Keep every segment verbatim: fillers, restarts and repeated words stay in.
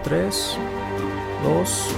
tres, dos.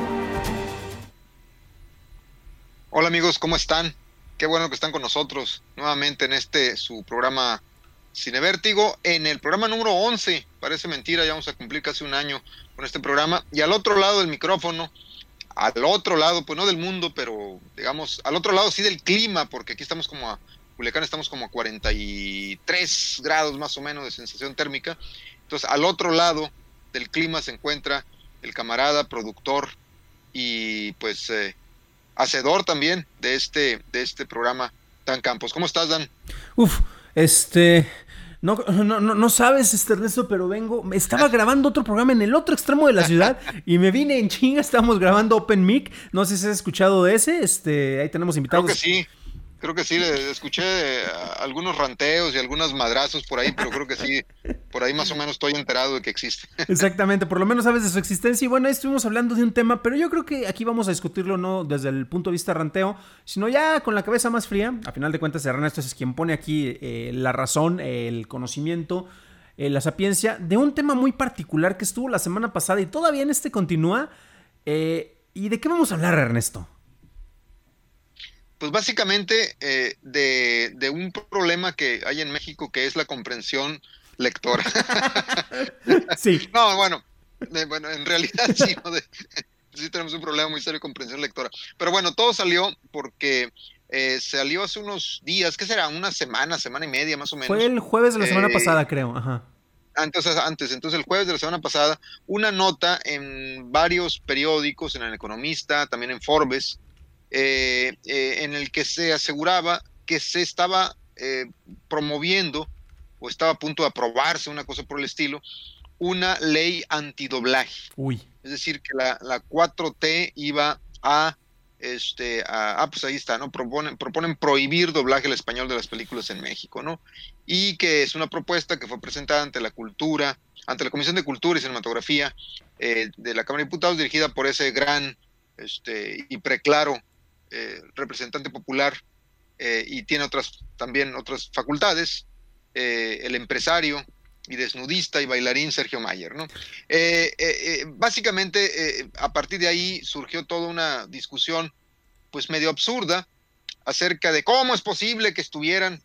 Hola amigos, ¿cómo están? Qué bueno que están con nosotros nuevamente en este su programa Cinevértigo, en el programa número once. Parece mentira, ya vamos a cumplir casi un año con este programa. Y al otro lado del micrófono, al otro lado, pues no del mundo, pero digamos, al otro lado sí del clima, porque aquí estamos como a Culiacán, estamos como a cuarenta y tres grados más o menos de sensación térmica. Entonces, al otro lado del clima se encuentra el camarada, productor y pues eh, hacedor también de este, de este programa, Dan Campos. ¿Cómo estás, Dan? Uf, este... No, no, no, no sabes, este Ernesto, pero vengo... Estaba grabando otro programa en el otro extremo de la ciudad y me vine en chinga. Estábamos grabando Open Mic. No sé si has escuchado de ese. Este, ahí tenemos Creo que invitados. sí, creo que sí, le- escuché eh, algunos ranteos y algunos madrazos por ahí, pero creo que sí, por ahí más o menos estoy enterado de que existe. Exactamente, por lo menos sabes de su existencia. Y bueno, ahí estuvimos hablando de un tema, pero yo creo que aquí vamos a discutirlo no desde el punto de vista ranteo, sino ya con la cabeza más fría. A final de cuentas, Ernesto es quien pone aquí eh, la razón, eh, el conocimiento, eh, la sapiencia de un tema muy particular que estuvo la semana pasada y todavía en este continúa. Eh, ¿Y de qué vamos a hablar, Ernesto? Pues básicamente eh, de, de un problema que hay en México que es la comprensión lectora. Sí. No, bueno, eh, bueno, en realidad sí, ¿no? De- sí tenemos un problema muy serio de comprensión lectora. Pero bueno, todo salió porque eh, salió hace unos días, ¿qué será? Una semana, semana y media más o Fue menos. el jueves de la semana eh, pasada, creo. Ajá. Entonces, antes, entonces el jueves de la semana pasada, una nota en varios periódicos, en El Economista, también en Forbes, eh, eh, en el que se aseguraba que se estaba eh, promoviendo o estaba a punto de aprobarse, una cosa por el estilo, una ley antidoblaje. Uy. Es decir, que la, la cuatro T iba a, este, a, ah, pues ahí está, ¿no? Proponen, proponen prohibir doblaje al español de las películas en México, ¿no? Y que es una propuesta que fue presentada ante la cultura, ante la Comisión de Cultura y Cinematografía eh, de la Cámara de Diputados, dirigida por ese gran este, y preclaro eh, representante popular, eh, y tiene otras, también otras facultades, eh, el empresario y desnudista y bailarín Sergio Mayer, ¿no? Eh, eh, eh, básicamente, eh, a partir de ahí surgió toda una discusión, pues medio absurda, acerca de cómo es posible que estuvieran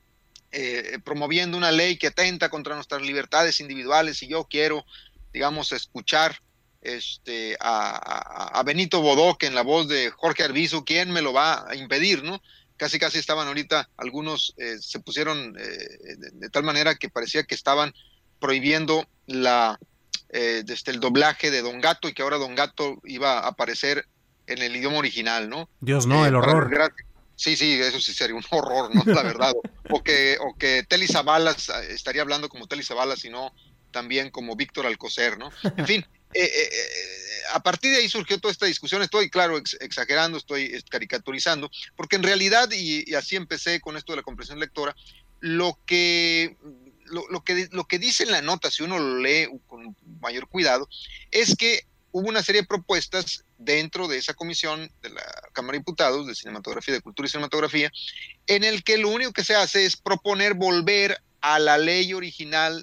eh, promoviendo una ley que atenta contra nuestras libertades individuales y yo quiero, digamos, escuchar este, a, a, a Benito Bodoque en la voz de Jorge Arbizu, ¿quién me lo va a impedir, no? Casi casi estaban ahorita, algunos eh, se pusieron eh, de, de tal manera que parecía que estaban prohibiendo la, eh, desde el doblaje de Don Gato y que ahora Don Gato iba a aparecer en el idioma original, ¿no? Dios, no, Eh, el para horror. desgracia, sí, sí, eso sí sería un horror, ¿no? La verdad. O que, o que Telly Savalas eh, estaría hablando como Telly Savalas y no también como Víctor Alcocer, ¿no? En fin, eh, eh, eh, a partir de ahí surgió toda esta discusión. Estoy, claro, ex exagerando, estoy caricaturizando, porque en realidad, y, y así empecé con esto de la comprensión lectora, lo que, lo, lo, que, lo que dice en la nota, si uno lo lee con mayor cuidado, es que hubo una serie de propuestas dentro de esa comisión de la Cámara de Diputados de Cinematografía, de Cultura y Cinematografía, en el que lo único que se hace es proponer volver a la ley original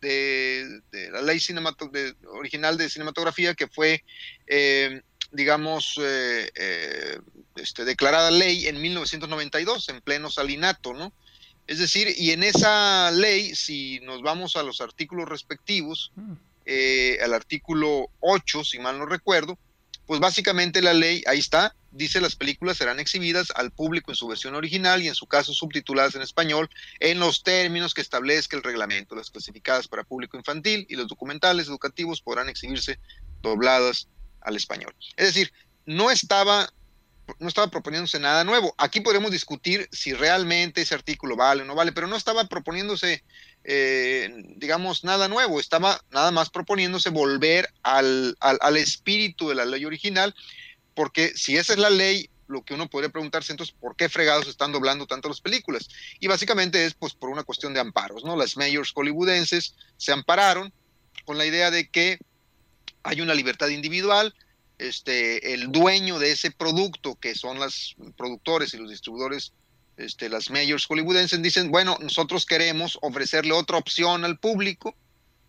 de, de la ley cinemato, de, original de cinematografía que fue, eh, digamos, eh, eh, este, declarada ley en mil novecientos noventa y dos, en pleno salinato, ¿no? Es decir, y en esa ley, si nos vamos a los artículos respectivos, eh, al artículo ocho, si mal no recuerdo, pues básicamente la ley, ahí está, dice las películas serán exhibidas al público en su versión original y en su caso subtituladas en español en los términos que establezca el reglamento. Las clasificadas para público infantil y los documentales educativos podrán exhibirse dobladas al español. Es decir, no estaba no estaba proponiéndose nada nuevo. Aquí podemos discutir si realmente ese artículo vale o no vale, pero no estaba proponiéndose, eh, digamos, nada nuevo. Estaba nada más proponiéndose volver al, al, al espíritu de la ley original, porque si esa es la ley, lo que uno podría preguntarse entonces, ¿por qué fregados están doblando tanto las películas? Y básicamente es pues por una cuestión de amparos, ¿no? Las mayors hollywoodenses se ampararon con la idea de que hay una libertad individual, este, el dueño de ese producto, que son los productores y los distribuidores, este, las majors hollywoodenses, dicen, bueno, nosotros queremos ofrecerle otra opción al público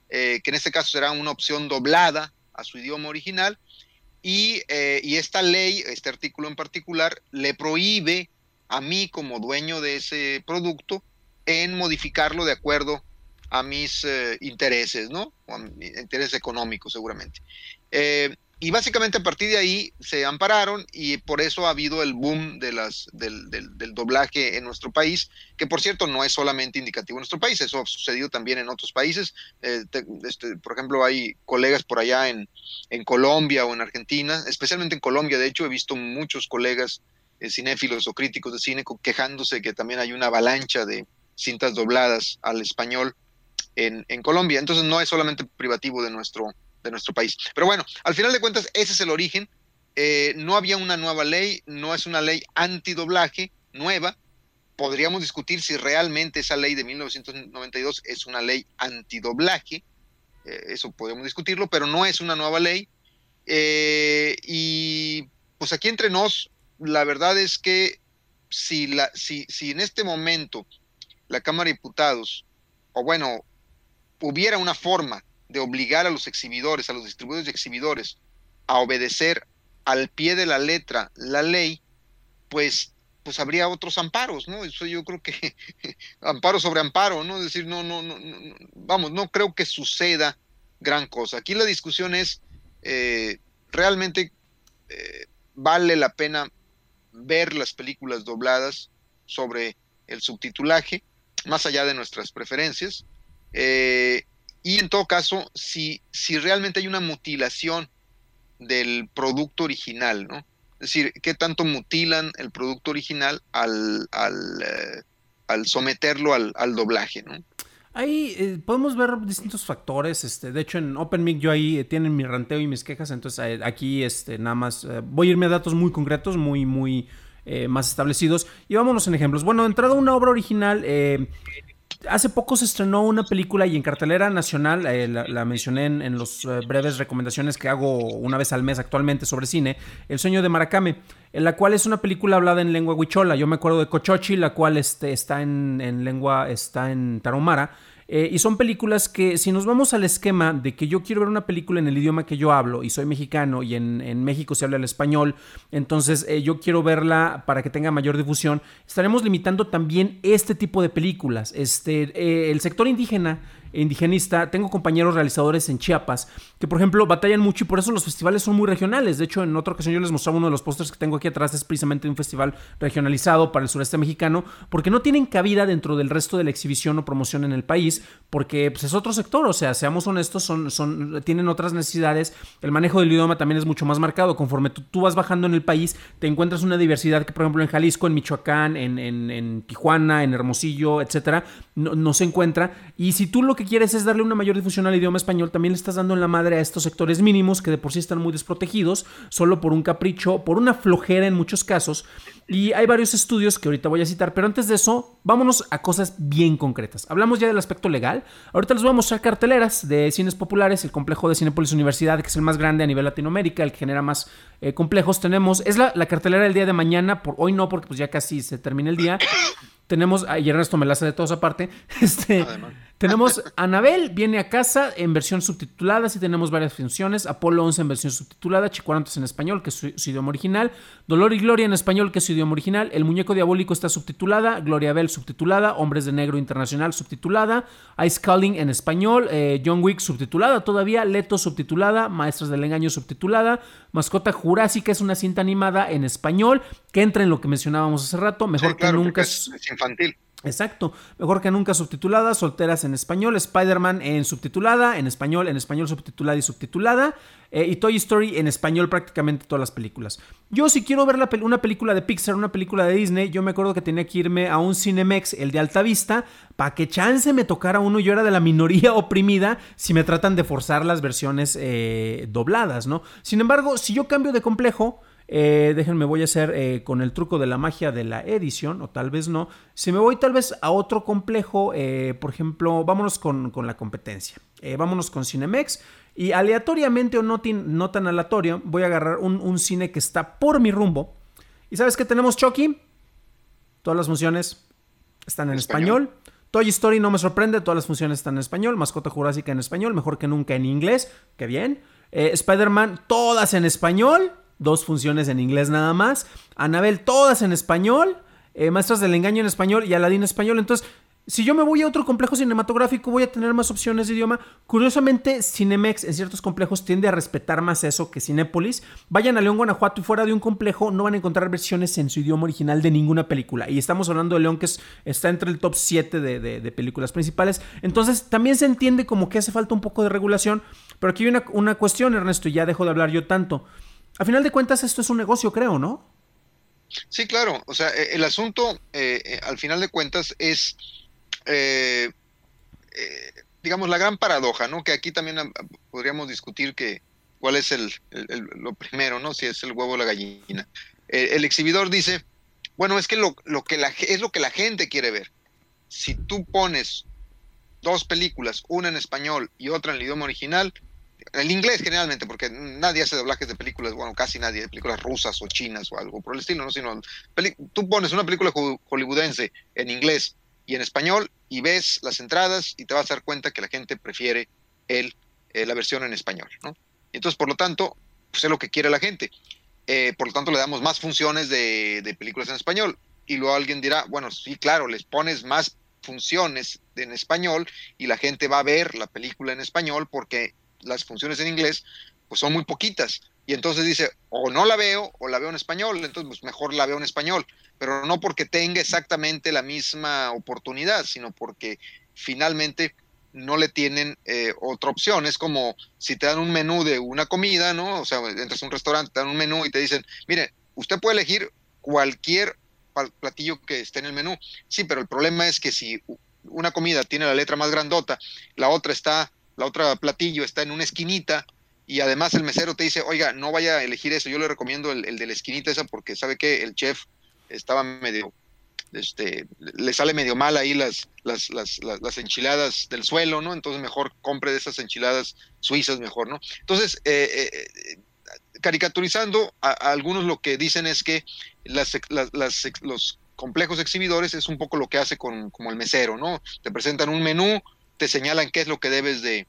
eh, que en este caso será una opción doblada a su idioma original, y, eh, y esta ley, este artículo en particular, le prohíbe a mí como dueño de ese producto en modificarlo de acuerdo a mis eh, intereses, ¿no? O a mi interés económico, seguramente. Eh, y básicamente a partir de ahí se ampararon, y por eso ha habido el boom de las, del, del, del doblaje en nuestro país, que por cierto no es solamente indicativo en nuestro país, eso ha sucedido también en otros países. Eh, te, este, por ejemplo, hay colegas por allá en, en Colombia o en Argentina, especialmente en Colombia. De hecho, he visto muchos colegas eh, cinéfilos o críticos de cine quejándose que también hay una avalancha de cintas dobladas al español en, en Colombia. Entonces no es solamente privativo de nuestro de nuestro país. Pero bueno, al final de cuentas, ese es el origen. Eh, no había una nueva ley, no es una ley antidoblaje nueva. Podríamos discutir si realmente esa ley de mil novecientos noventa y dos es una ley antidoblaje. Eh, eso podemos discutirlo, pero no es una nueva ley. Eh, y pues aquí entre nos, la verdad es que si, la, si, si en este momento la Cámara de Diputados, o bueno, hubiera una forma de obligar a los exhibidores, a los distribuidores de exhibidores, a obedecer al pie de la letra la ley, pues, pues habría otros amparos, ¿no? Eso yo creo que amparo sobre amparo, ¿no? Es decir, no, no, no, no, vamos, no creo que suceda gran cosa. Aquí la discusión es, eh, realmente eh, vale la pena ver las películas dobladas sobre el subtitulaje, más allá de nuestras preferencias. Eh, Y en todo caso, si, si realmente hay una mutilación del producto original, ¿no? Es decir, ¿qué tanto mutilan el producto original al, al, eh, al someterlo al, al doblaje, ¿no? Ahí eh, podemos ver distintos factores. Este, de hecho, en OpenMic yo ahí eh, tienen mi ranteo y mis quejas. Entonces eh, aquí este, nada más eh, voy a irme a datos muy concretos, muy, muy eh, más establecidos. Y vámonos en ejemplos. Bueno, de entrada, una obra original. Eh, Hace poco se estrenó una película y en cartelera nacional, eh, la, la mencioné en, en las eh, breves recomendaciones que hago una vez al mes actualmente sobre cine, El sueño de Maracame, en la cual es una película hablada en lengua huichola. Yo me acuerdo de Cochochi, la cual este, está en, en lengua, está en tarahumara. Eh, y son películas que, si nos vamos al esquema de que yo quiero ver una película en el idioma que yo hablo y soy mexicano y en, en México se habla el español, entonces eh, yo quiero verla para que tenga mayor difusión, estaremos limitando también este tipo de películas. Este, eh, el sector indígena, indigenista, tengo compañeros realizadores en Chiapas que, por ejemplo, batallan mucho y por eso los festivales son muy regionales. De hecho, en otra ocasión yo les mostraba uno de los pósters que tengo aquí atrás, es precisamente un festival regionalizado para el sureste mexicano, porque no tienen cabida dentro del resto de la exhibición o promoción en el país, porque pues, es otro sector. O sea, seamos honestos, son, son, tienen otras necesidades. El manejo del idioma también es mucho más marcado. Conforme tú, tú vas bajando en el país, te encuentras una diversidad que, por ejemplo, en Jalisco, en Michoacán, en, en, en Tijuana, en Hermosillo, etcétera, no, no se encuentra. Y si tú lo que quieres es darle una mayor difusión al idioma español, también le estás dando en la madre a estos sectores mínimos que de por sí están muy desprotegidos, solo por un capricho, por una flojera en muchos casos. Y hay varios estudios que ahorita voy a citar, pero antes de eso, vámonos a cosas bien concretas. Hablamos ya del aspecto legal. Ahorita les voy a mostrar carteleras de cines populares, el complejo de Cinépolis Universidad, que es el más grande a nivel Latinoamérica, el que genera más eh, complejos. Tenemos, es la, la cartelera del día de mañana, por hoy no, porque pues ya casi se termina el día. Tenemos, y Ernesto me la hace de todos aparte, este, tenemos Anabel viene a casa en versión subtitulada, sí tenemos varias funciones, Apolo once en versión subtitulada, Chicuarantes en español, que es su, su idioma original, Dolor y Gloria en español, que es su idioma original, El muñeco diabólico está subtitulada, Gloria Bell subtitulada, Hombres de Negro Internacional subtitulada, Ice Calling en español, eh, John Wick subtitulada todavía, Leto subtitulada, Maestras del Engaño subtitulada, Mascota Jurásica es una cinta animada en español, que entra en lo que mencionábamos hace rato, Mejor sí, claro, que nunca... Es, es infantil. Exacto, Mejor que nunca subtitulada, Solteras en español, Spider-Man en subtitulada, en español, en español subtitulada y subtitulada, eh, y Toy Story en español prácticamente todas las películas. Yo si quiero ver la, una película de Pixar, una película de Disney, yo me acuerdo que tenía que irme a un Cinemex, el de Altavista, para que chance me tocara uno. Yo era de la minoría oprimida si me tratan de forzar las versiones eh, dobladas, ¿no? Sin embargo, si yo cambio de complejo... Eh, déjenme, voy a hacer eh, con el truco de la magia de la edición, o tal vez no. Si me voy tal vez a otro complejo, eh, por ejemplo, vámonos con, con la competencia. Eh, vámonos con Cinemex. Y aleatoriamente o no, tin, no tan aleatorio, voy a agarrar un, un cine que está por mi rumbo. ¿Y sabes qué tenemos, Chucky? Todas las funciones están en español. español. Toy Story no me sorprende, todas las funciones están en español. Mascota Jurásica en español, mejor que nunca en inglés, qué bien. Eh, Spider-Man, todas en español, dos funciones en inglés nada más. Annabelle, todas en español. Eh, Maestras del Engaño en español y Aladdin en español. Entonces, si yo me voy a otro complejo cinematográfico, voy a tener más opciones de idioma. Curiosamente, Cinemex en ciertos complejos tiende a respetar más eso que Cinépolis. Vayan a León, Guanajuato, y fuera de un complejo no van a encontrar versiones en su idioma original de ninguna película. Y estamos hablando de León, que es, está entre el top siete de, de, de películas principales. Entonces, también se entiende como que hace falta un poco de regulación. Pero aquí hay una, una cuestión, Ernesto, y ya dejo de hablar yo tanto. A final de cuentas, esto es un negocio, creo, ¿no? Sí, claro. O sea, el asunto, eh, eh, al final de cuentas, es... Eh, eh, digamos, la gran paradoja, ¿no? Que aquí también a, podríamos discutir que cuál es el, el, el, lo primero, ¿no? Si es el huevo o la gallina. Eh, el exhibidor dice, bueno, es que lo, lo que la, es lo que la gente quiere ver. Si tú pones dos películas, una en español y otra en el idioma original, el inglés generalmente, porque nadie hace doblajes de películas, bueno, casi nadie, de películas rusas o chinas o algo por el estilo, ¿no? Sino, tú pones una película hollywoodense en inglés y en español, y ves las entradas y te vas a dar cuenta que la gente prefiere el, eh, la versión en español, ¿no? Y entonces, por lo tanto, pues es lo que quiere la gente. Eh, por lo tanto, le damos más funciones de, de películas en español. Y luego alguien dirá, bueno, sí, claro, les pones más funciones de, en español y la gente va a ver la película en español porque las funciones en inglés pues son muy poquitas. Y entonces dice, o no la veo o la veo en español, entonces pues mejor la veo en español. Pero no porque tenga exactamente la misma oportunidad, sino porque finalmente no le tienen eh, otra opción. Es como si te dan un menú de una comida, ¿no? O sea, entras a un restaurante, te dan un menú y te dicen, mire, usted puede elegir cualquier platillo que esté en el menú. Sí, pero el problema es que si una comida tiene la letra más grandota, la otra está, la otra platillo está en una esquinita, y además el mesero te dice, oiga, no vaya a elegir eso, yo le recomiendo el, el de la esquinita esa porque sabe que el chef estaba medio, este, le sale medio mal ahí las, las, las, las, las enchiladas del suelo, ¿no? Entonces mejor compre de esas enchiladas suizas mejor, ¿no? Entonces, eh, eh, caricaturizando, a, a algunos lo que dicen es que las, las, las, los complejos exhibidores es un poco lo que hace con como el mesero, ¿no? Te presentan un menú, te señalan qué es lo que debes de,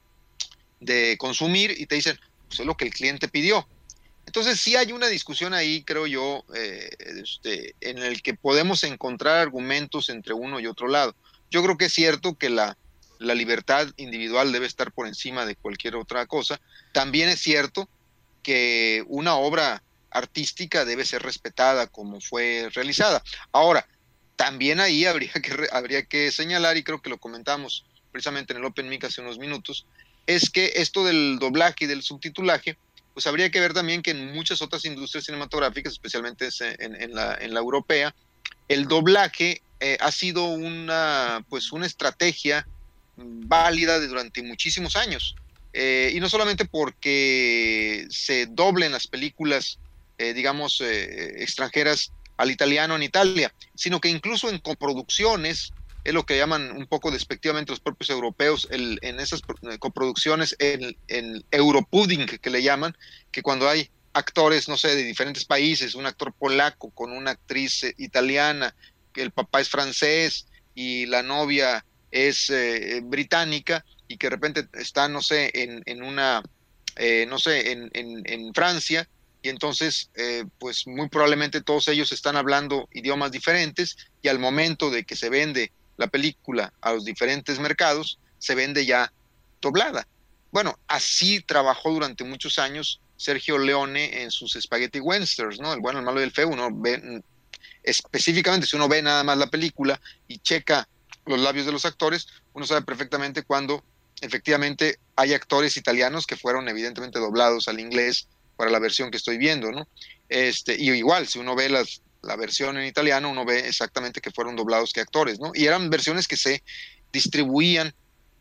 de consumir y te dicen, pues es lo que el cliente pidió. Entonces sí hay una discusión ahí, creo yo, eh, este, en el que podemos encontrar argumentos entre uno y otro lado. Yo creo que es cierto que la, la libertad individual debe estar por encima de cualquier otra cosa. También es cierto que una obra artística debe ser respetada como fue realizada. Ahora, también ahí habría que, habría que señalar, y creo que lo comentamos precisamente en el Open Mic hace unos minutos, es que esto del doblaje y del subtitulaje, pues habría que ver también que en muchas otras industrias cinematográficas, especialmente en, en, la, en la europea, el doblaje eh, ha sido una, pues una estrategia válida de durante muchísimos años. Eh, y no solamente porque se doblen las películas, eh, digamos, eh, extranjeras al italiano en Italia, sino que incluso en coproducciones, es lo que llaman un poco despectivamente los propios europeos, el, en esas coproducciones, el, el Europudding que le llaman, que cuando hay actores, no sé, de diferentes países, un actor polaco con una actriz eh, italiana, que el papá es francés y la novia es eh, británica, y que de repente están, no sé, en, en una, eh, no sé, en, en, en Francia, y entonces, eh, pues muy probablemente todos ellos están hablando idiomas diferentes, y al momento de que se vende la película a los diferentes mercados, se vende ya doblada. Bueno, así trabajó durante muchos años Sergio Leone en sus Spaghetti Westerns, ¿no? El bueno, el malo y el feo. Uno ve, específicamente, si uno ve nada más la película y checa los labios de los actores, uno sabe perfectamente cuando efectivamente hay actores italianos que fueron evidentemente doblados al inglés para la versión que estoy viendo, ¿no? Este, y igual, si uno ve las, la versión en italiano, uno ve exactamente que fueron doblados que actores, ¿no? Y eran versiones que se distribuían,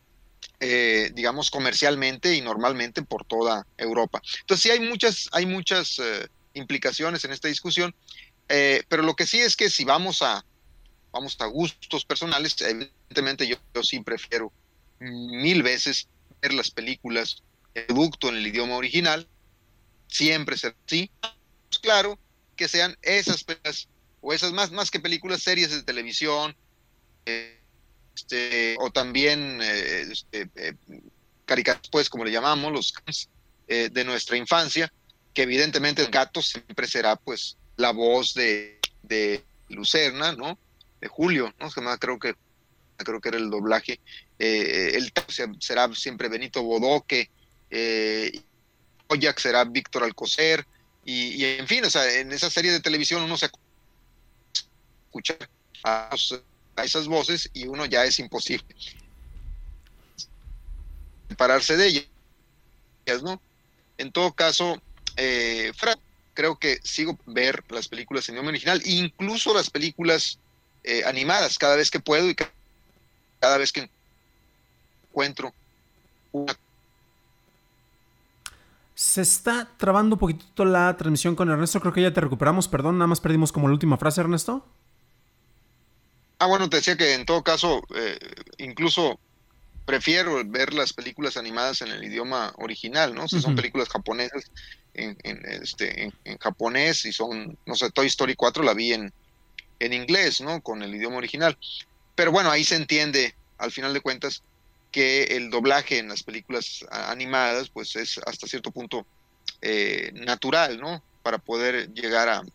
eh, digamos, comercialmente y normalmente por toda Europa. Entonces sí hay muchas, hay muchas eh, implicaciones en esta discusión, eh, pero lo que sí es que si vamos a, vamos a gustos personales, evidentemente yo, yo sí prefiero mil veces ver las películas de producto en el idioma original, siempre será así. Pues claro, que sean esas películas, o esas más, más que películas, series de televisión, eh, este, o también eh, este, eh, caricaturas, pues, como le llamamos, los eh, de nuestra infancia, que evidentemente el gato siempre será, pues, la voz de, de Lucerna, ¿no? De Julio, ¿no? Creo que, creo que era el doblaje. Eh, el será siempre Benito Bodoque, eh, Oyak será Víctor Alcocer, y, y en fin, o sea, en esa serie de televisión uno se escucha a, a esas voces y uno ya es imposible separarse de ellas, ¿no? En todo caso, eh, creo que sigo ver las películas en idioma original, incluso las películas eh, animadas, cada vez que puedo y cada vez que encuentro una. Se está trabando un poquitito la transmisión con Ernesto, creo que ya te recuperamos, perdón, nada más perdimos como la última frase, Ernesto. Ah, bueno, te decía que en todo caso, eh, incluso prefiero ver las películas animadas en el idioma original, ¿no? Si son uh-huh. películas japonesas, en, en, este, en, en japonés, y son, no sé, Toy Story cuatro la vi en, en inglés, ¿no? Con el idioma original. Pero bueno, ahí se entiende, al final de cuentas, que el doblaje en las películas animadas, pues es hasta cierto punto eh, natural, ¿no? Para poder llegar a,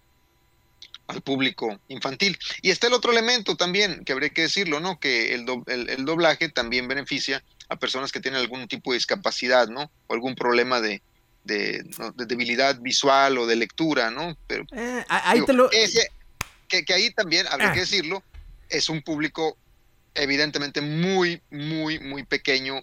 al público infantil. Y está el otro elemento también, que habría que decirlo, ¿no? Que el, do, el, el doblaje también beneficia a personas que tienen algún tipo de discapacidad, ¿no? O algún problema de, de, ¿no? de debilidad visual o de lectura, ¿no? Pero, eh, ahí digo, te lo... ese, que, que ahí también, habría ah. que decirlo, es un público evidentemente muy, muy, muy pequeño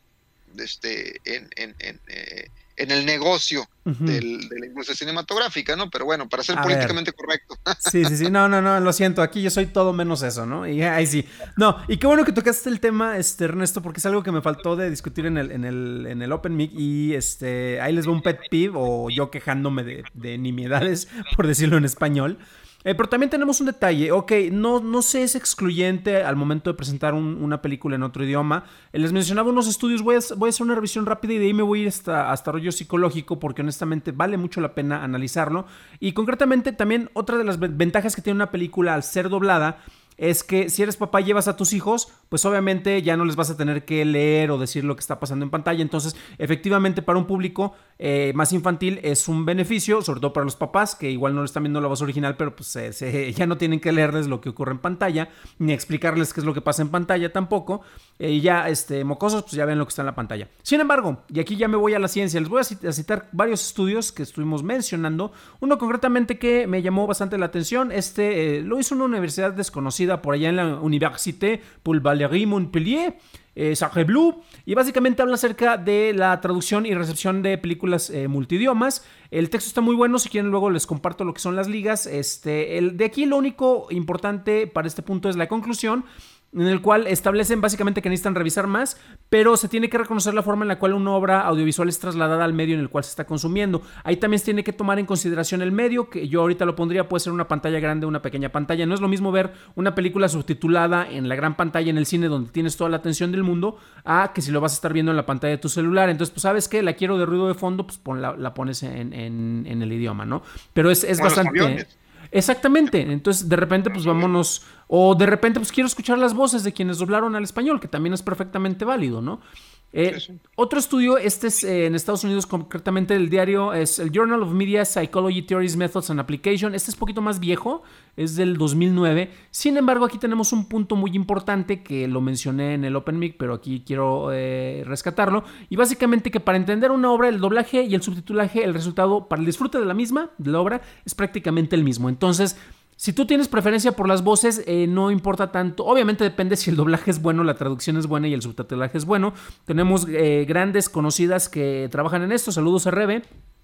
este, en, en, en, eh, en el negocio uh-huh. del, de la industria cinematográfica, ¿no? Pero bueno, para ser a políticamente ver. correcto. Sí, sí, sí, no, no, no, lo siento, aquí yo soy todo menos eso, ¿no? Y ahí sí. No, y qué bueno que tocaste el tema, este, Ernesto, porque es algo que me faltó de discutir en el, en el, en el Open Mic, y este, ahí les va un pet peeve, o yo quejándome de, de nimiedades, por decirlo en español. Eh, pero también tenemos un detalle, ok, no, no se es excluyente al momento de presentar un, una película en otro idioma. Eh, les mencionaba unos estudios, voy a, voy a hacer una revisión rápida y de ahí me voy a ir hasta, hasta rollo psicológico, porque honestamente vale mucho la pena analizarlo. Y concretamente también otra de las ventajas que tiene una película al ser doblada es que si eres papá y llevas a tus hijos, pues obviamente ya no les vas a tener que leer o decir lo que está pasando en pantalla. Entonces, efectivamente, para un público eh, más infantil es un beneficio, sobre todo para los papás, que igual no le están viendo la voz original, pero pues eh, se, ya no tienen que leerles lo que ocurre en pantalla, ni explicarles qué es lo que pasa en pantalla tampoco. Eh, y ya, este, mocosos, pues ya ven lo que está en la pantalla. Sin embargo, y aquí ya me voy a la ciencia, les voy a citar varios estudios que estuvimos mencionando. Uno concretamente que me llamó bastante la atención, este eh, lo hizo una universidad desconocida por allá en la Université Paul Valéry Montpellier, eh, Sacré Bleu, y básicamente habla acerca de la traducción y recepción de películas eh, multidiomas. El texto está muy bueno, si quieren luego les comparto lo que son las ligas. Este, el, de aquí lo único importante para este punto es la conclusión, en el cual establecen básicamente que necesitan revisar más, pero se tiene que reconocer la forma en la cual una obra audiovisual es trasladada al medio en el cual se está consumiendo. Ahí también se tiene que tomar en consideración el medio, que yo ahorita lo pondría, puede ser una pantalla grande o una pequeña pantalla. No es lo mismo ver una película subtitulada en la gran pantalla en el cine donde tienes toda la atención del mundo, a que si lo vas a estar viendo en la pantalla de tu celular. Entonces, pues, ¿sabes qué? La quiero de ruido de fondo, pues pon la, la pones en, en, en el idioma, ¿no? Pero es, es bastante... Exactamente, entonces de repente pues vámonos, o de repente pues quiero escuchar las voces de quienes doblaron al español, que también es perfectamente válido, ¿no? Eh, sí, sí. Otro estudio, este es eh, en Estados Unidos, concretamente el diario es el Journal of Media Psychology Theories, Methods and Application. Este es poquito más viejo, es del dos mil nueve. Sin embargo, aquí tenemos un punto muy importante que lo mencioné en el Open Mic, pero aquí quiero eh, rescatarlo. Y básicamente que para entender una obra, el doblaje y el subtitulaje, el resultado para el disfrute de la misma, de la obra, es prácticamente el mismo. Entonces, si tú tienes preferencia por las voces, eh, no importa tanto. Obviamente depende si el doblaje es bueno, la traducción es buena y el subtitulaje es bueno. Tenemos eh, grandes conocidas que trabajan en esto. Saludos a Rebe.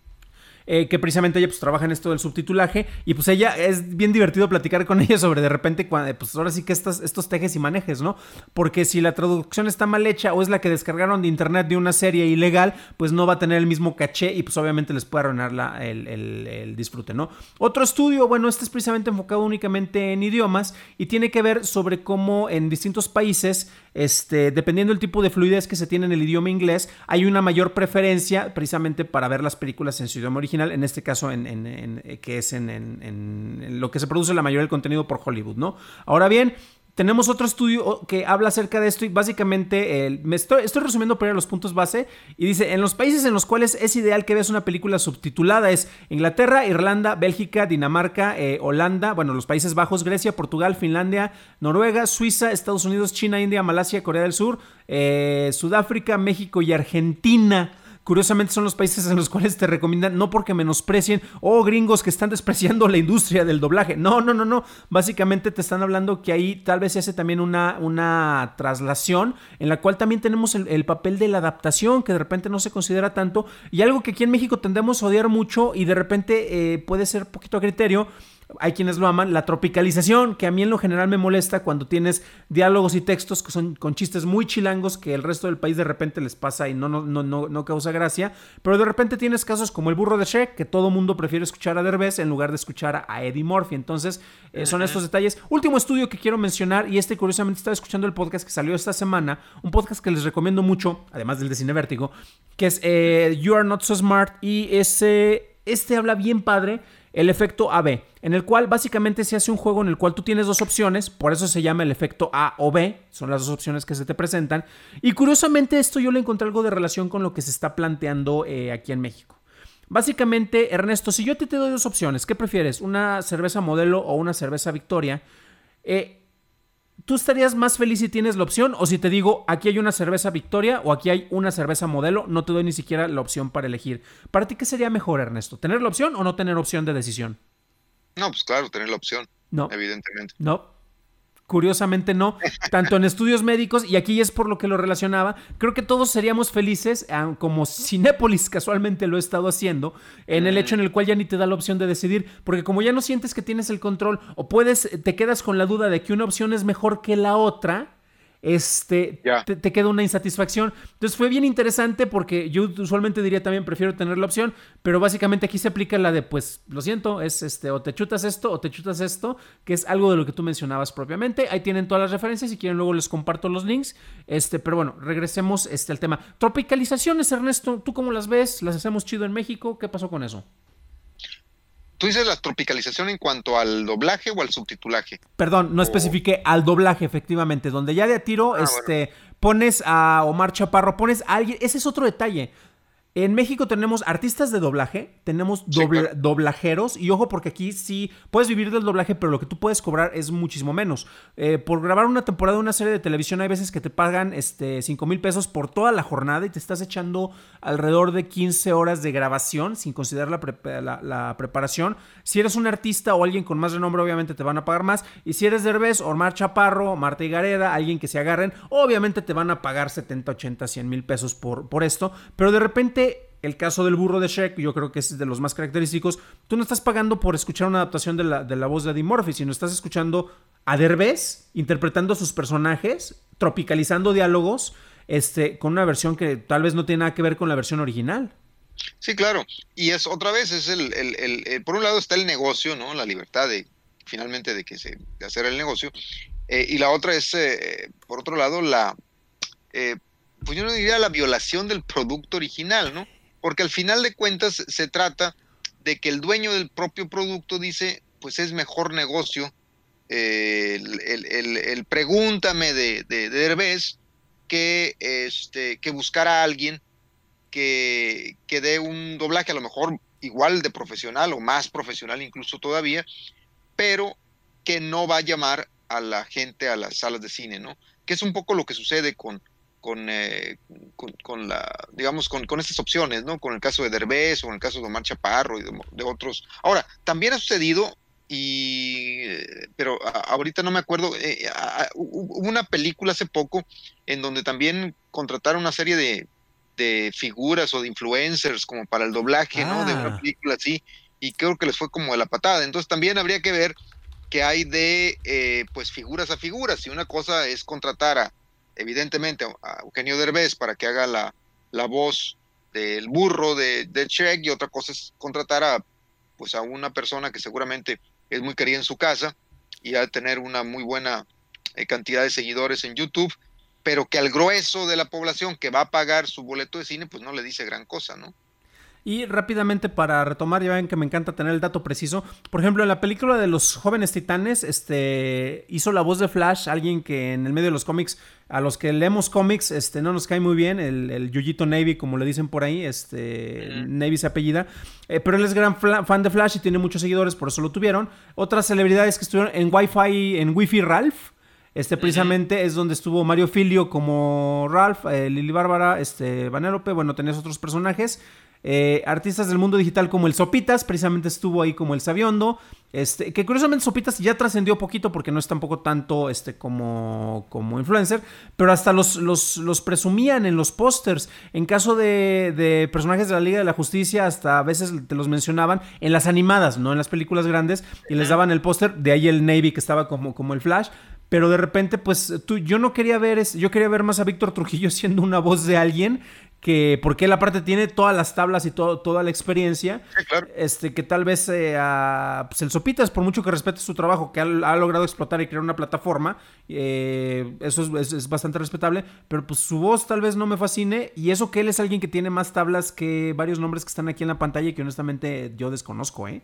Eh, que precisamente ella pues trabaja en esto del subtitulaje, y pues ella es bien divertido platicar con ella sobre de repente cuando, pues ahora sí que estas, estos tejes y manejes, ¿no? Porque si la traducción está mal hecha o es la que descargaron de internet de una serie ilegal, pues no va a tener el mismo caché y pues obviamente les puede arruinar la, el, el, el disfrute, ¿no? Otro estudio, bueno, este es precisamente enfocado únicamente en idiomas y tiene que ver sobre cómo en distintos países, este, dependiendo del tipo de fluidez que se tiene en el idioma inglés, hay una mayor preferencia precisamente para ver las películas en su idioma original. En este caso en, en, en, que es en, en, en lo que se produce la mayoría del contenido por Hollywood, ¿no? Ahora bien, Tenemos otro estudio que habla acerca de esto y básicamente eh, me estoy, estoy resumiendo pero los puntos base y dice, en los países en los cuales es ideal que veas una película subtitulada es Inglaterra, Irlanda, Bélgica, Dinamarca, eh, Holanda, bueno, los Países Bajos, Grecia, Portugal, Finlandia, Noruega, Suiza, Estados Unidos, China, India, Malasia, Corea del Sur, eh, Sudáfrica, México y Argentina. Curiosamente son los países en los cuales te recomiendan, no porque menosprecien, oh, gringos que están despreciando la industria del doblaje. No, no, no, no. Básicamente te están hablando que ahí tal vez se hace también una, una traslación en la cual también tenemos el, el papel de la adaptación, que de repente no se considera tanto. Y algo que aquí en México tendemos a odiar mucho y de repente eh, puede ser poquito a criterio. Hay quienes lo aman, la tropicalización, que a mí en lo general me molesta cuando tienes diálogos y textos que son con chistes muy chilangos que el resto del país de repente les pasa y no, no, no, no, no causa gracia, pero de repente tienes casos como el burro de Shrek, que todo mundo prefiere escuchar a Derbez en lugar de escuchar a Eddie Murphy. Entonces eh, son estos detalles. Último estudio que quiero mencionar, y este curiosamente estaba escuchando el podcast que salió esta semana, un podcast que les recomiendo mucho, además del de Cine Vértigo, que es eh, You Are Not So Smart, y ese, este habla bien padre. El efecto A B, en el cual básicamente se hace un juego en el cual tú tienes dos opciones, por eso se llama el efecto A o B, son las dos opciones que se te presentan, y curiosamente esto yo le encontré algo de relación con lo que se está planteando eh, aquí en México. Básicamente, Ernesto, si yo te, te doy dos opciones, ¿qué prefieres? ¿Una cerveza Modelo o una cerveza Victoria? Eh, ¿Tú estarías más feliz si tienes la opción o si te digo aquí hay una cerveza Victoria o aquí hay una cerveza Modelo? No te doy ni siquiera la opción para elegir. ¿Para ti qué sería mejor, Ernesto? ¿Tener la opción o no tener opción de decisión? No, pues claro, tener la opción, No, evidentemente. no. Curiosamente no, tanto en estudios médicos, y aquí es por lo que lo relacionaba, creo que todos seríamos felices, como Cinépolis casualmente lo he estado haciendo, en el hecho en el cual ya ni te da la opción de decidir, porque como ya no sientes que tienes el control, o puedes, te quedas con la duda de que una opción es mejor que la otra, este, Ya. te, te queda una insatisfacción. Entonces fue bien interesante porque yo usualmente diría también prefiero tener la opción, pero básicamente aquí se aplica la de pues lo siento, es este o te chutas esto o te chutas esto, que es algo de lo que tú mencionabas propiamente. Ahí tienen todas las referencias, si quieren luego les comparto los links, este, pero bueno, regresemos este, al tema. Tropicalizaciones, Ernesto, ¿tú cómo las ves? ¿Las hacemos chido en México? ¿Qué pasó con eso? ¿Tú dices la tropicalización en cuanto al doblaje o al subtitulaje? Perdón, no O... especifiqué al doblaje, efectivamente, donde ya de a tiro Ah, este, bueno. pones a Omar Chaparro, pones a alguien, ese es otro detalle. En México tenemos artistas de doblaje, tenemos dobla, sí, claro. doblajeros, y ojo porque aquí sí puedes vivir del doblaje, pero lo que tú puedes cobrar es muchísimo menos. Eh, por grabar una temporada de una serie de televisión hay veces que te pagan este, cinco mil pesos por toda la jornada y te estás echando alrededor de quince horas de grabación sin considerar la, pre la, la preparación. Si eres un artista o alguien con más renombre, obviamente te van a pagar más. Y si eres Derbez, Omar Chaparro, Marta Higareda, alguien que se agarren, obviamente te van a pagar setenta, ochenta, cien mil pesos por, por esto. Pero de repente el caso del burro de Shrek, yo creo que es de los más característicos. Tú no estás pagando por escuchar una adaptación de la, de la voz de Eddie Murphy, sino estás escuchando a Derbez interpretando a sus personajes, tropicalizando diálogos, este, con una versión que tal vez no tiene nada que ver con la versión original. Sí, claro. Y es otra vez, es el, el, el, el por un lado está el negocio, ¿no? La libertad de finalmente de que se de hacer el negocio. Eh, y la otra es, eh, por otro lado, la eh, pues yo no diría la violación del producto original, ¿no? Porque al final de cuentas se trata de que el dueño del propio producto dice, pues es mejor negocio eh, el, el, el, el pregúntame de, de, de Derbez que, este, que buscar a alguien que, que dé un doblaje a lo mejor igual de profesional o más profesional incluso todavía, pero que no va a llamar a la gente a las salas de cine, ¿no? Que es un poco lo que sucede con Con, eh, con, con la, digamos, con, con estas opciones, ¿no? Con el caso de Derbez o con el caso de Omar Chaparro y de, de otros. Ahora, también ha sucedido, y, pero a, ahorita no me acuerdo, eh, a, a, hubo una película hace poco en donde también contrataron una serie de, de figuras o de influencers como para el doblaje, ah. ¿no? De una película así, y creo que les fue como de la patada. Entonces también habría que ver qué hay de, eh, pues, figuras a figuras. Si una cosa es contratar a evidentemente a Eugenio Derbez para que haga la, la voz del burro de, de Shrek, y otra cosa es contratar a, pues a una persona que seguramente es muy querida en su casa y ha de tener una muy buena eh, cantidad de seguidores en YouTube, pero que al grueso de la población que va a pagar su boleto de cine, pues no le dice gran cosa, ¿no? Y rápidamente para retomar, ya ven que me encanta tener el dato preciso. Por ejemplo, en la película de los Jóvenes Titanes, este hizo la voz de Flash, alguien que en el medio de los cómics, a los que leemos cómics, este no nos cae muy bien, el, el Yuyito Navy, como le dicen por ahí, este mm. Navy se apellida, eh, pero él es gran fan de Flash y tiene muchos seguidores, por eso lo tuvieron. Otras celebridades que estuvieron en Wi-Fi, en Wi-Fi Ralph. Este precisamente uh-huh. es donde estuvo Mario Filio como Ralph, eh, Lili Bárbara, este Vanellope, bueno, tenías otros personajes. Eh, artistas del mundo digital como el Sopitas, precisamente estuvo ahí como el Sabiondo, este, que curiosamente Sopitas ya trascendió poquito porque no es tampoco tanto este, como, como influencer, pero hasta los, los, los presumían en los pósters. En caso de, de personajes de la Liga de la Justicia, hasta a veces te los mencionaban en las animadas, no en las películas grandes, y les daban el póster, de ahí el Navy que estaba como, como el Flash. Pero de repente, pues, tú, yo no quería ver, yo quería ver más a Víctor Trujillo siendo una voz de alguien que, porque él aparte tiene todas las tablas y todo, toda la experiencia, sí, claro. este, que tal vez eh, a, pues el Sopitas, por mucho que respete su trabajo, que ha, ha logrado explotar y crear una plataforma, eh, eso es, es, es bastante respetable, pero pues su voz tal vez no me fascine, y eso que él es alguien que tiene más tablas que varios nombres que están aquí en la pantalla y que honestamente yo desconozco, ¿eh?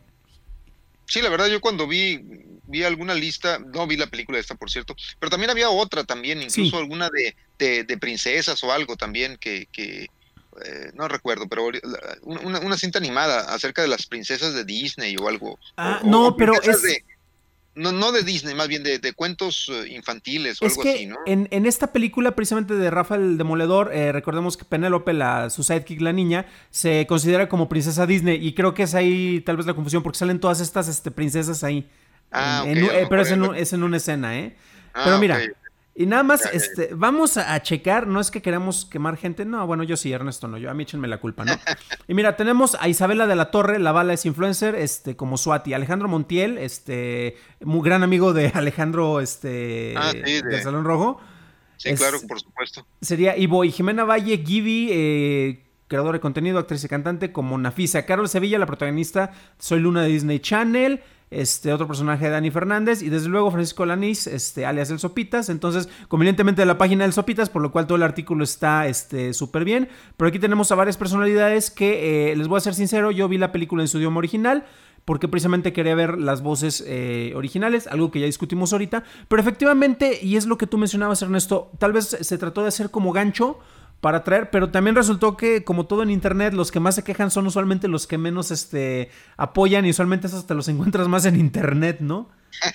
Sí, la verdad, yo cuando vi vi alguna lista, no vi la película esta, por cierto, pero también había otra también, incluso sí. alguna de, de, de princesas o algo también que, que eh, no recuerdo, pero una, una cinta animada acerca de las princesas de Disney o algo. Ah, o, no, o pero es... de, no, no de Disney, más bien de, de cuentos infantiles o es algo que así, ¿no? En, en esta película precisamente de Rafael Demoledor, eh, recordemos que Penélope, la, su sidekick, la niña, se considera como princesa Disney, y creo que es ahí tal vez la confusión, porque salen todas estas este, princesas ahí. Ah, en, okay, en, eh, pero es en, un, es en una escena, ¿eh? Ah, pero mira... Okay. Y nada más, ya, ya, ya. este, vamos a checar, no es que queramos quemar gente, no, bueno, yo sí, Ernesto no, yo, a mí échenme la culpa, ¿no? Y mira, tenemos a Isabela de la Torre, la bala es influencer, este, como Swati, Alejandro Montiel, este, muy gran amigo de Alejandro, este, ah, sí, de... del Salón Rojo. Sí, es, claro, por supuesto. Sería Ivo y Jimena Valle, Gibi, eh, creadora de contenido, actriz y cantante, como Nafisa. Carol Sevilla, la protagonista, Soy Luna de Disney Channel. Este otro personaje de Dani Fernández, y desde luego Francisco Lanís, este, alias el Sopitas. Entonces, convenientemente de la página del Sopitas, por lo cual todo el artículo está este, súper bien. Pero aquí tenemos a varias personalidades que, eh, les voy a ser sincero, yo vi la película en su idioma original, porque precisamente quería ver las voces eh, originales, algo que ya discutimos ahorita. Pero efectivamente, y es lo que tú mencionabas, Ernesto, tal vez se trató de hacer como gancho para atraer, pero también resultó que, como todo en internet, los que más se quejan son usualmente los que menos este, apoyan, y usualmente esos te los encuentras más en internet, ¿no?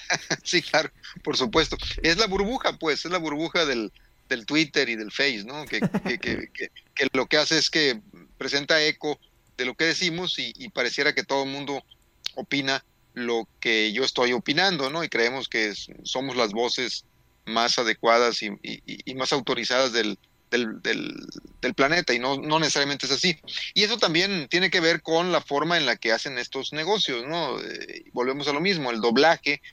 Sí, claro, por supuesto. Es la burbuja, pues, es la burbuja del, del Twitter y del Face, ¿no? Que, que, que, que, que lo que hace es que presenta eco de lo que decimos, y, y pareciera que todo el mundo opina lo que yo estoy opinando, ¿no? Y creemos que somos las voces más adecuadas y, y, y más autorizadas del Del, del, del planeta, y no, no necesariamente es así. Y eso también tiene que ver con la forma en la que hacen estos negocios, ¿no? Eh, volvemos a lo mismo, el doblaje,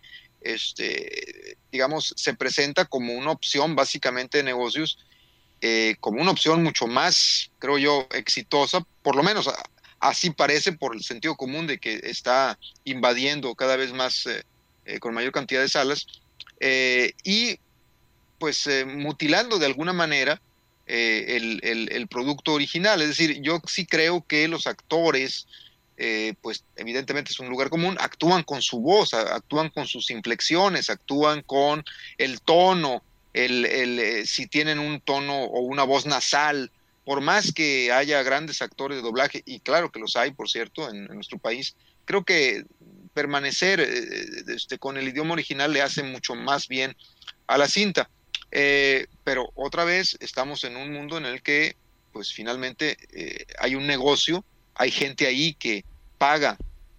este, digamos, se presenta como una opción básicamente de negocios, eh, como una opción mucho más, creo yo, exitosa, por lo menos a, así parece por el sentido común de que está invadiendo cada vez más, eh, eh, con mayor cantidad de salas, eh, y pues eh, mutilando de alguna manera Eh, el, el, el producto original. Es decir, yo sí creo que los actores, eh, pues evidentemente es un lugar común, actúan con su voz, actúan con sus inflexiones, actúan con el tono, el, el, eh, si tienen un tono o una voz nasal, por más que haya grandes actores de doblaje, y claro que los hay, por cierto, en, en nuestro país, creo que permanecer eh, este, con el idioma original le hace mucho más bien a la cinta. Eh, pero otra vez estamos en un mundo en el que pues finalmente eh, hay un negocio, hay gente ahí que paga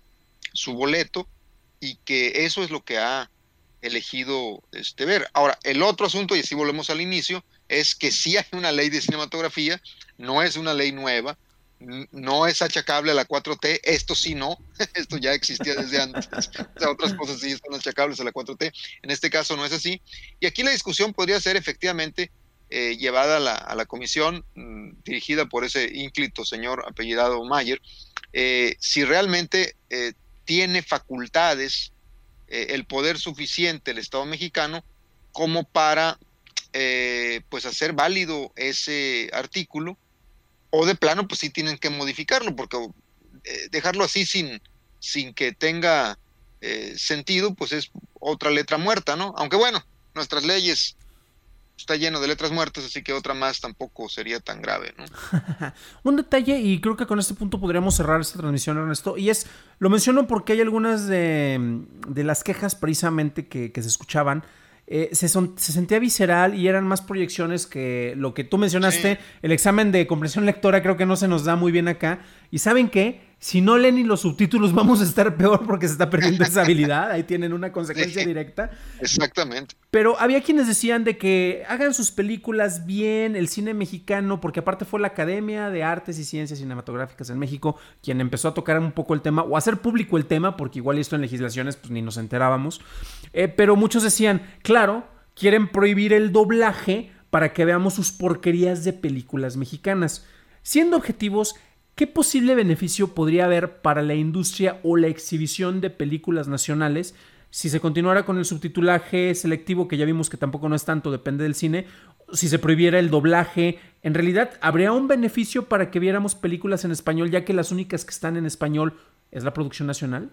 su boleto, y que eso es lo que ha elegido este, ver. Ahora, el otro asunto, y así volvemos al inicio, es que sí hay una ley de cinematografía, no es una ley nueva, no es achacable a la cuatro T, esto sí no, esto ya existía desde antes, o sea, otras cosas sí son achacables a la cuatro T, en este caso no es así, y aquí la discusión podría ser efectivamente eh, llevada a la, a la comisión mmm, dirigida por ese ínclito señor apellidado Mayer, eh, si realmente eh, tiene facultades, eh, el poder suficiente el Estado mexicano como para eh, pues hacer válido ese artículo, o de plano pues sí tienen que modificarlo, porque eh, dejarlo así sin, sin que tenga eh, sentido, pues es otra letra muerta, ¿no? Aunque bueno, nuestras leyes está lleno de letras muertas, así que otra más tampoco sería tan grave, ¿no? Un detalle, y creo que con este punto podríamos cerrar esta transmisión, Ernesto, y es, lo menciono porque hay algunas de, de las quejas precisamente que, que se escuchaban, eh, se, son, se sentía visceral y eran más proyecciones que lo que tú mencionaste, sí. El examen de comprensión lectora creo que no se nos da muy bien acá, y ¿saben qué? Si no leen ni los subtítulos vamos a estar peor porque se está perdiendo esa habilidad. Ahí tienen una consecuencia sí, directa. Exactamente. Pero había quienes decían de que hagan sus películas bien, el cine mexicano, porque aparte fue la Academia de Artes y Ciencias Cinematográficas en México quien empezó a tocar un poco el tema o a hacer público el tema, porque igual esto en legislaciones pues ni nos enterábamos. Eh, pero muchos decían, claro, quieren prohibir el doblaje para que veamos sus porquerías de películas mexicanas. Siendo objetivos, ¿qué posible beneficio podría haber para la industria o la exhibición de películas nacionales si se continuara con el subtitulaje selectivo, que ya vimos que tampoco no es tanto, depende del cine, si se prohibiera el doblaje? En realidad, ¿habría un beneficio para que viéramos películas en español, ya que las únicas que están en español es la producción nacional?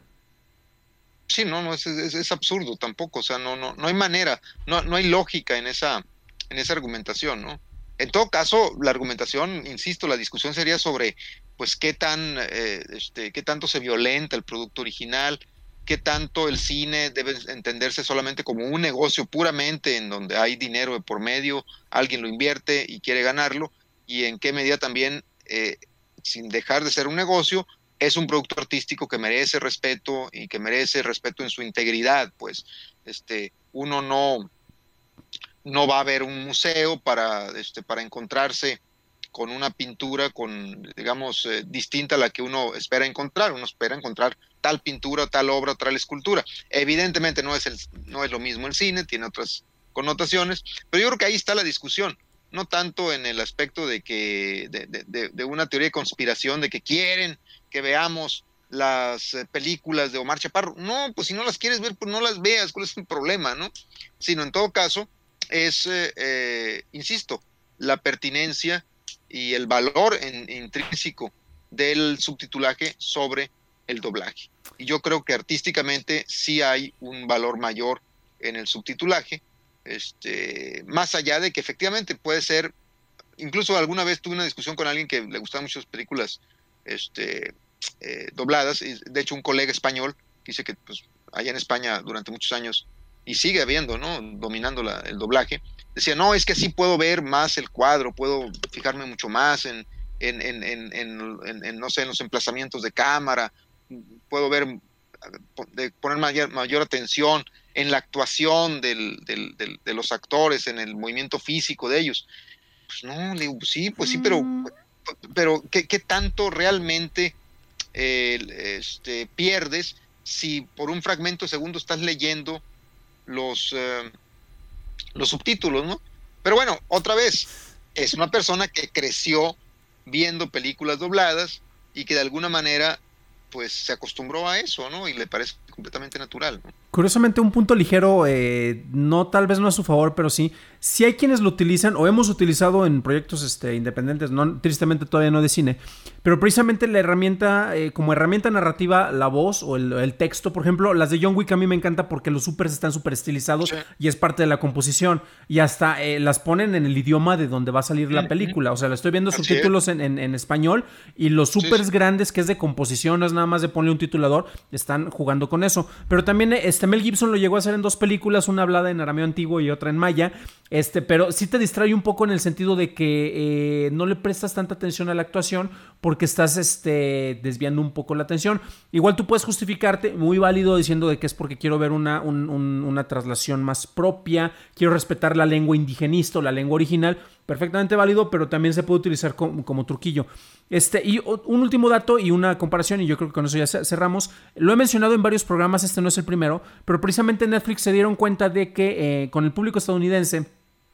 Sí, no, no, es, es, es absurdo tampoco, o sea, no, no, no hay manera, no, no hay lógica en esa, en esa argumentación, ¿no? En todo caso, la argumentación, insisto, la discusión sería sobre, pues, qué tan, eh, este, qué tanto se violenta el producto original, qué tanto el cine debe entenderse solamente como un negocio puramente en donde hay dinero de por medio, alguien lo invierte y quiere ganarlo, y en qué medida también, eh, sin dejar de ser un negocio, es un producto artístico que merece respeto y que merece respeto en su integridad, pues, este, uno no... no va a haber un museo para, este, para encontrarse con una pintura con, digamos, eh, distinta a la que uno espera encontrar. Uno espera encontrar tal pintura, tal obra, tal escultura. Evidentemente no es, el, no es lo mismo el cine, tiene otras connotaciones, pero yo creo que ahí está la discusión, no tanto en el aspecto de que de, de, de una teoría de conspiración, de que quieren que veamos las eh, películas de Omar Chaparro. No, pues si no las quieres ver, pues no las veas, ¿cuál es el problema, no? Sino en todo caso, es, eh, eh, insisto, la pertinencia y el valor en, intrínseco del subtitulaje sobre el doblaje. Y yo creo que artísticamente sí hay un valor mayor en el subtitulaje, este, más allá de que efectivamente puede ser, incluso alguna vez tuve una discusión con alguien que le gustaban muchas películas este, eh, dobladas, y de hecho un colega español que dice que pues, allá en España durante muchos años y sigue habiendo, ¿no? Dominando la, el doblaje, decía, no, es que así puedo ver más el cuadro, puedo fijarme mucho más en, en, en, en, en, en, en no sé, en los emplazamientos de cámara, puedo ver, de poner mayor, mayor atención en la actuación del, del, del, de los actores, en el movimiento físico de ellos. Pues no, le digo, sí, pues sí, pero, pero ¿qué, qué tanto realmente eh, este, pierdes si por un fragmento de segundo estás leyendo los, eh, los subtítulos, ¿no? Pero bueno, otra vez, es una persona que creció viendo películas dobladas y que de alguna manera pues se acostumbró a eso, ¿no? Y le parece completamente natural, ¿no? Curiosamente, un punto ligero, eh, no, tal vez no a su favor, pero sí, sí hay quienes lo utilizan, o hemos utilizado en proyectos este, independientes, no, tristemente todavía no de cine, pero precisamente la herramienta, eh, como herramienta narrativa, la voz o el, el texto, por ejemplo, las de John Wick a mí me encanta porque los supers están súper estilizados, sí, y es parte de la composición, y hasta eh, las ponen en el idioma de donde va a salir la película, o sea, la estoy viendo Así subtítulos en, en, en español, y los supers sí, sí. grandes, que es de composición, no es nada más de ponerle un titulador, están jugando con eso, pero también este Mel Gibson lo llegó a hacer en dos películas, una hablada en arameo antiguo y otra en maya, este, pero sí te distrae un poco en el sentido de que eh, no le prestas tanta atención a la actuación porque estás este, desviando un poco la atención. Igual tú puedes justificarte, muy válido, diciendo de que es porque quiero ver una, un, un, una traslación más propia, quiero respetar la lengua indigenista o la lengua original, perfectamente válido, pero también se puede utilizar como, como truquillo. Este, y un último dato y una comparación, y yo creo que con eso ya cerramos. Lo he mencionado en varios programas, este no es el primero, pero precisamente en Netflix se dieron cuenta de que eh, con el público estadounidense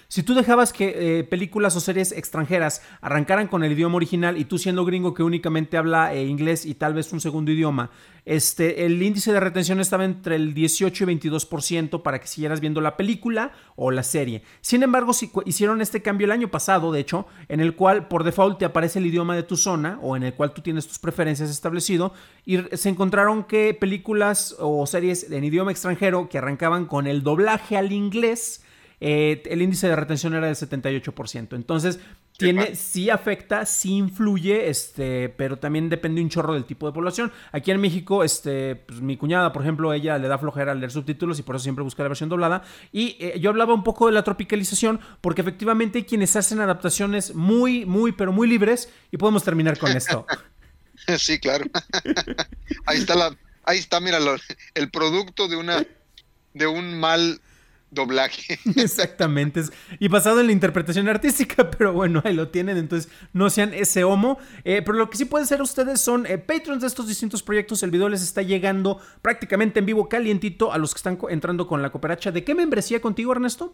Si tú dejabas que eh, películas o series extranjeras arrancaran con el idioma original y tú siendo gringo que únicamente habla eh, inglés y tal vez un segundo idioma, este, el índice de retención estaba entre el dieciocho y veintidós por ciento para que siguieras viendo la película o la serie. Sin embargo, si hicieron este cambio el año pasado, de hecho, en el cual por default te aparece el idioma de tu zona o en el cual tú tienes tus preferencias establecido, y se encontraron que películas o series en idioma extranjero que arrancaban con el doblaje al inglés, eh, el índice de retención era del setenta y ocho por ciento. Entonces, tiene, sí afecta, sí influye, este, pero también depende un chorro del tipo de población. Aquí en México, este, pues, mi cuñada, por ejemplo, ella le da flojera leer subtítulos y por eso siempre busca la versión doblada. Y eh, yo hablaba un poco de la tropicalización porque efectivamente hay quienes hacen adaptaciones muy, muy, pero muy libres y podemos terminar con esto. Sí, claro. Ahí está la, ahí está, míralo, el producto de una, de un mal doblaje. Exactamente. Y basado en la interpretación artística, pero bueno, ahí lo tienen, entonces no sean ese homo. Eh, pero lo que sí pueden ser ustedes son eh, Patreons de estos distintos proyectos. El video les está llegando prácticamente en vivo, calientito, a los que están entrando con la cooperacha. ¿De qué membresía contigo, Ernesto?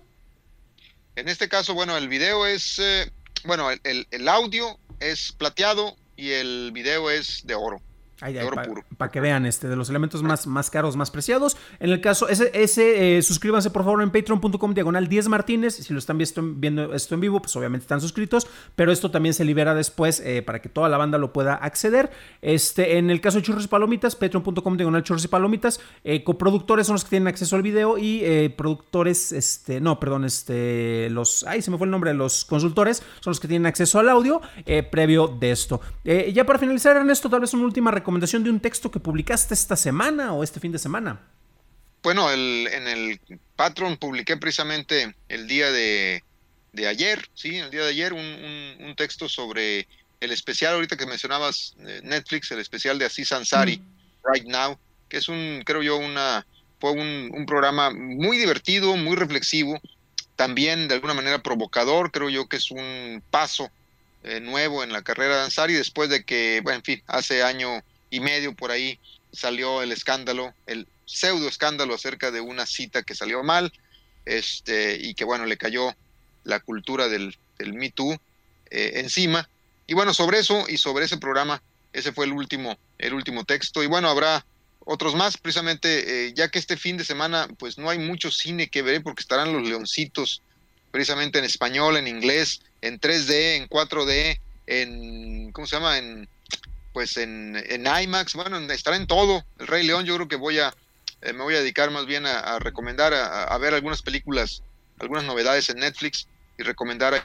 En este caso, bueno, el video es, eh, bueno, el, el, el audio es plateado y el video es de oro. Ay, ay, para pa que vean, este, de los elementos más, más caros, más preciados. En el caso, ese, ese eh, suscríbanse por favor en patreon punto com diagonal diez Martínez. Si lo están viendo, viendo esto en vivo, pues obviamente están suscritos, pero esto también se libera después eh, para que toda la banda lo pueda acceder. Este, en el caso de Churros y Palomitas, patreon punto com diagonal Churros y Palomitas. Eh, coproductores son los que tienen acceso al video y eh, productores, este, no, perdón, este, los, ay, se me fue el nombre, los consultores son los que tienen acceso al audio eh, previo de esto. Eh, ya para finalizar, Ernesto, tal vez una última recomendación. recomendación de un texto que publicaste esta semana o este fin de semana. Bueno, el, en el Patreon publiqué precisamente el día de, de ayer, sí, el día de ayer, un, un, un texto sobre el especial, ahorita que mencionabas eh, Netflix, el especial de Aziz Ansari, mm. Right Now, que es un, creo yo, una fue un, un programa muy divertido, muy reflexivo, también de alguna manera provocador, creo yo que es un paso eh, nuevo en la carrera de Ansari, después de que, bueno, en fin, hace año y medio por ahí salió el escándalo, el pseudo escándalo acerca de una cita que salió mal, este, y que bueno, le cayó la cultura del, del Me Too eh, encima. Y bueno, sobre eso y sobre ese programa, ese fue el último, el último texto. Y bueno, habrá otros más, precisamente, eh, ya que este fin de semana, pues no hay mucho cine que ver, porque estarán los Leoncitos, precisamente en español, en inglés, en tres D, en cuatro D, en, ¿cómo se llama? En pues en, en IMAX, bueno, estará en todo. El Rey León, yo creo que voy a, eh, me voy a dedicar más bien a, a recomendar, a, a ver algunas películas, algunas novedades en Netflix y recomendar.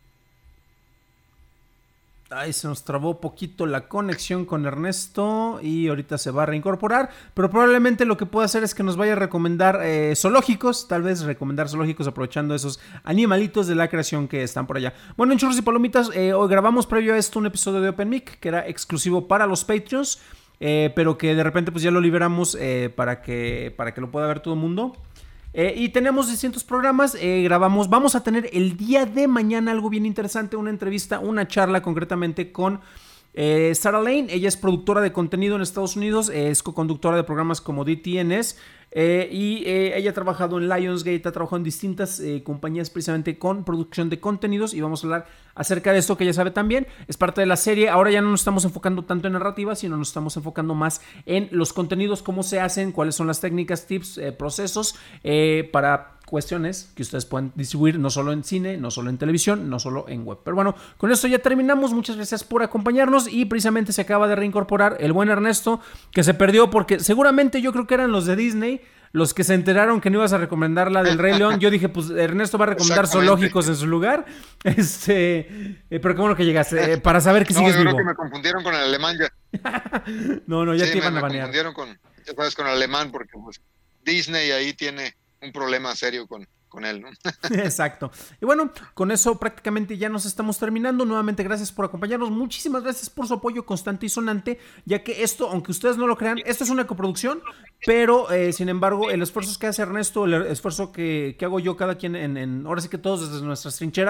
Ay, se nos trabó poquito la conexión con Ernesto y ahorita se va a reincorporar, pero probablemente lo que pueda hacer es que nos vaya a recomendar eh, zoológicos, tal vez recomendar zoológicos aprovechando esos animalitos de la creación que están por allá. Bueno, en Churros y Palomitas, eh, hoy grabamos previo a esto un episodio de Open Mic que era exclusivo para los Patreons, eh, pero que de repente pues ya lo liberamos eh, para, que, para que lo pueda ver todo el mundo. Eh, y tenemos distintos programas, eh, grabamos, vamos a tener el día de mañana algo bien interesante, una entrevista, una charla concretamente con eh, Sarah Lane. Ella es productora de contenido en Estados Unidos, eh, es co-conductora de programas como D T N S eh, y eh, ella ha trabajado en Lionsgate, ha trabajado en distintas eh, compañías precisamente con producción de contenidos y vamos a hablar acerca de esto que ella sabe también. Es parte de la serie, ahora ya no nos estamos enfocando tanto en narrativa, sino nos estamos enfocando más en los contenidos, cómo se hacen, cuáles son las técnicas, tips, eh, procesos eh, para cuestiones que ustedes pueden distribuir no solo en cine, no solo en televisión, no solo en web. Pero bueno, con esto ya terminamos. Muchas gracias por acompañarnos y precisamente se acaba de reincorporar el buen Ernesto, que se perdió porque seguramente yo creo que eran los de Disney los que se enteraron que no ibas a recomendar la del Rey León. Yo dije, pues Ernesto va a recomendar zoológicos en su lugar. Este, eh, pero qué bueno que llegaste, eh, para saber que no, sigues yo vivo. Creo que me confundieron con el alemán ya. no, no, ya sí, te iban me, a banear. Me confundieron con, ya sabes, con el alemán porque pues Disney ahí tiene un problema serio con, con él, ¿no? Exacto. Y bueno, con eso prácticamente ya nos estamos terminando. Nuevamente, gracias por acompañarnos. Muchísimas gracias por su apoyo constante y sonante, ya que esto, aunque ustedes no lo crean, esto es una coproducción, pero eh, sin embargo, el esfuerzo que hace Ernesto, el esfuerzo que, que hago yo, cada quien, en, en ahora sí que todos desde nuestras trincheras,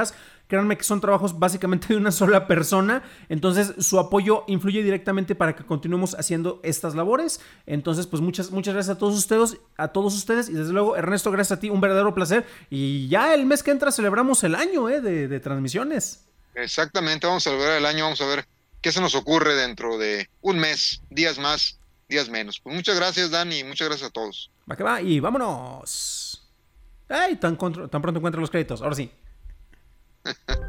Créanme que son trabajos básicamente de una sola persona, entonces su apoyo influye directamente para que continuemos haciendo estas labores. Entonces, pues muchas, muchas gracias a todos ustedes, a todos ustedes y desde luego, Ernesto, gracias a ti, un verdadero placer. Y ya el mes que entra celebramos el año eh, de, de transmisiones. Exactamente, vamos a celebrar el año, vamos a ver qué se nos ocurre dentro de un mes, días más, días menos. Pues muchas gracias, Dani, y muchas gracias a todos. Va que va, y vámonos. Ay, tan, tan pronto encuentro los créditos, ahora sí.